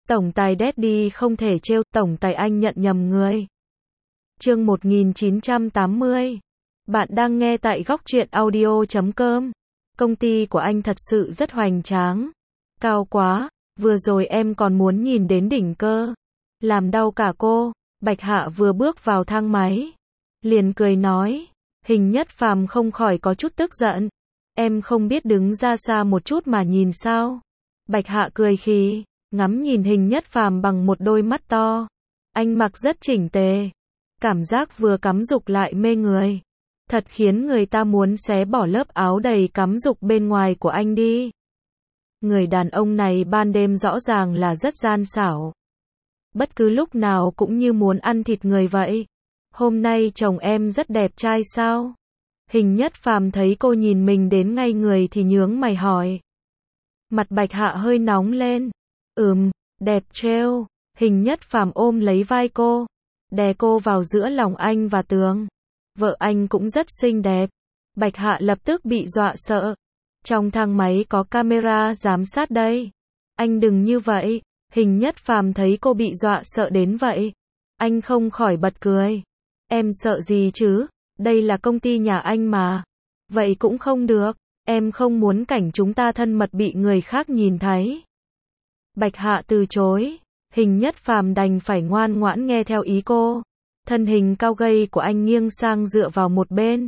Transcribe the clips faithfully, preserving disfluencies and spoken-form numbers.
Tổng tài Daddy không thể trêu, tổng tài anh nhận nhầm người. Chương một nghìn chín trăm tám mươi. Bạn đang nghe tại góc truyện audio chấm com. Công ty của anh thật sự rất hoành tráng. Cao quá, vừa rồi em còn muốn nhìn đến đỉnh cơ. Làm đau cả cô. Bạch Hạ vừa bước vào thang máy, liền cười nói. Hình Nhất Phàm không khỏi có chút tức giận. Em không biết đứng ra xa một chút mà nhìn sao? Bạch Hạ cười khì, ngắm nhìn Hình Nhất Phàm bằng một đôi mắt to. Anh mặc rất chỉnh tề, cảm giác vừa cắm dục lại mê người. Thật khiến người ta muốn xé bỏ lớp áo đầy cắm dục bên ngoài của anh đi. Người đàn ông này ban đêm rõ ràng là rất gian xảo. Bất cứ lúc nào cũng như muốn ăn thịt người vậy. Hôm nay chồng em rất đẹp trai sao? Hình Nhất Phàm thấy cô nhìn mình đến ngay người thì nhướng mày hỏi. Mặt Bạch Hạ hơi nóng lên. Ừm, đẹp trêu. Hình Nhất Phàm ôm lấy vai cô, đè cô vào giữa lòng anh và tường. Vợ anh cũng rất xinh đẹp. Bạch Hạ lập tức bị dọa sợ. Trong thang máy có camera giám sát đây. Anh đừng như vậy. Hình Nhất Phàm thấy cô bị dọa sợ đến vậy, anh không khỏi bật cười. Em sợ gì chứ? Đây là công ty nhà anh mà. Vậy cũng không được. Em không muốn cảnh chúng ta thân mật bị người khác nhìn thấy. Bạch Hạ từ chối. Hình Nhất Phàm đành phải ngoan ngoãn nghe theo ý cô. Thân hình cao gầy của anh nghiêng sang dựa vào một bên.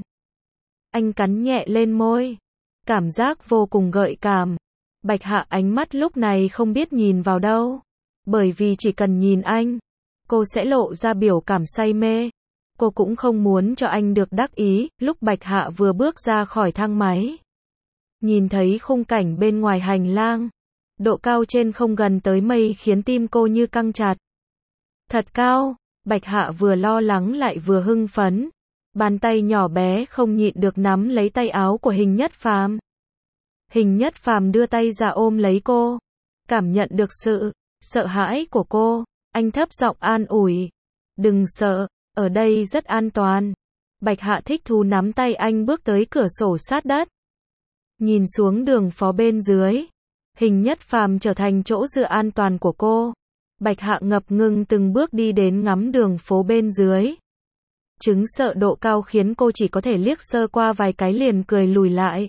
Anh cắn nhẹ lên môi. Cảm giác vô cùng gợi cảm. Bạch Hạ ánh mắt lúc này không biết nhìn vào đâu. Bởi vì chỉ cần nhìn anh, cô sẽ lộ ra biểu cảm say mê. Cô cũng không muốn cho anh được đắc ý. Lúc Bạch Hạ vừa bước ra khỏi thang máy, nhìn thấy khung cảnh bên ngoài hành lang, độ cao trên không gần tới mây khiến tim cô như căng chặt. Thật cao. Bạch Hạ vừa lo lắng lại vừa hưng phấn. Bàn tay nhỏ bé không nhịn được nắm lấy tay áo của Hình Nhất Phàm. Hình Nhất Phàm đưa tay ra ôm lấy cô. Cảm nhận được sự sợ hãi của cô, anh thấp giọng an ủi. Đừng sợ, ở đây rất an toàn. Bạch Hạ thích thú nắm tay anh bước tới cửa sổ sát đất. Nhìn xuống đường phố bên dưới. Hình Nhất Phàm trở thành chỗ dựa an toàn của cô. Bạch Hạ ngập ngừng từng bước đi đến ngắm đường phố bên dưới. Chứng sợ độ cao khiến cô chỉ có thể liếc sơ qua vài cái liền cười lùi lại.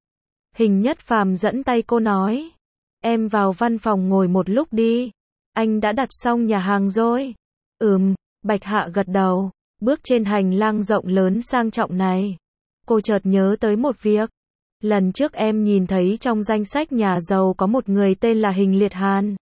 Hình Nhất Phàm dẫn tay cô nói. Em vào văn phòng ngồi một lúc đi. Anh đã đặt xong nhà hàng rồi. Ừm, Bạch Hạ gật đầu. Bước trên hành lang rộng lớn sang trọng này, cô chợt nhớ tới một việc. Lần trước em nhìn thấy trong danh sách nhà giàu có một người tên là Hình Liệt Hàn.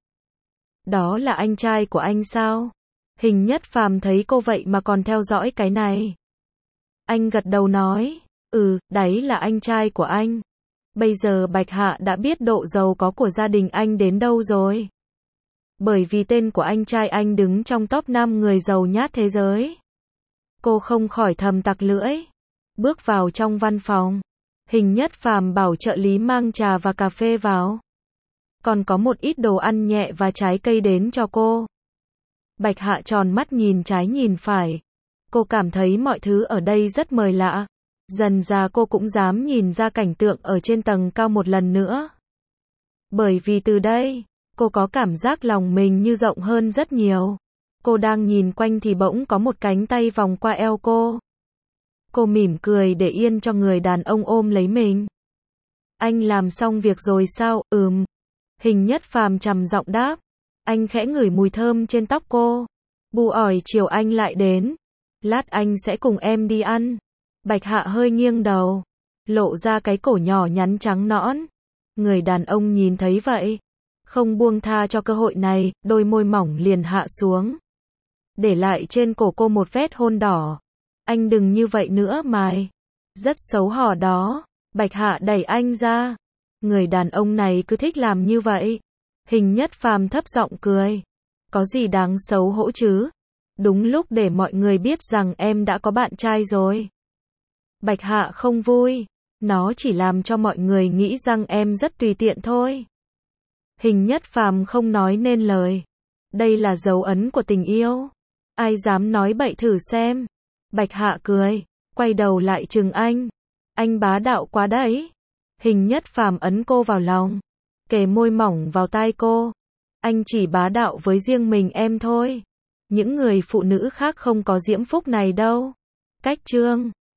Đó là anh trai của anh sao? Hình Nhất Phàm thấy cô vậy mà còn theo dõi cái này. Anh gật đầu nói. Ừ, đấy là anh trai của anh. Bây giờ Bạch Hạ đã biết độ giàu có của gia đình anh đến đâu rồi. Bởi vì tên của anh trai anh đứng trong top năm người giàu nhất thế giới. Cô không khỏi thầm tặc lưỡi. Bước vào trong văn phòng, Hình Nhất Phàm bảo trợ lý mang trà và cà phê vào. Còn có một ít đồ ăn nhẹ và trái cây đến cho cô. Bạch Hạ tròn mắt nhìn trái nhìn phải. Cô cảm thấy mọi thứ ở đây rất mời lạ. Dần ra cô cũng dám nhìn ra cảnh tượng ở trên tầng cao một lần nữa. Bởi vì từ đây, cô có cảm giác lòng mình như rộng hơn rất nhiều. Cô đang nhìn quanh thì bỗng có một cánh tay vòng qua eo cô. Cô mỉm cười để yên cho người đàn ông ôm lấy mình. Anh làm xong việc rồi sao? Ừm. Hình Nhất Phàm trầm giọng đáp. Anh khẽ ngửi mùi thơm trên tóc cô. Bu ỏi chiều anh lại đến. Lát anh sẽ cùng em đi ăn. Bạch Hạ hơi nghiêng đầu, lộ ra cái cổ nhỏ nhắn trắng nõn. Người đàn ông nhìn thấy vậy, không buông tha cho cơ hội này, đôi môi mỏng liền hạ xuống, để lại trên cổ cô một vết hôn đỏ. Anh đừng như vậy nữa mày. Rất xấu hổ đó. Bạch Hạ đẩy anh ra. Người đàn ông này cứ thích làm như vậy. Hình Nhất Phàm thấp giọng cười. Có gì đáng xấu hổ chứ? Đúng lúc để mọi người biết rằng em đã có bạn trai rồi. Bạch Hạ không vui. Nó chỉ làm cho mọi người nghĩ rằng em rất tùy tiện thôi. Hình Nhất Phàm không nói nên lời. Đây là dấu ấn của tình yêu. Ai dám nói bậy thử xem. Bạch Hạ cười, quay đầu lại trừng anh. Anh bá đạo quá đấy. Hình Nhất Phàm ấn cô vào lòng, kề môi mỏng vào tai cô. Anh chỉ bá đạo với riêng mình em thôi. Những người phụ nữ khác không có diễm phúc này đâu. Cách chương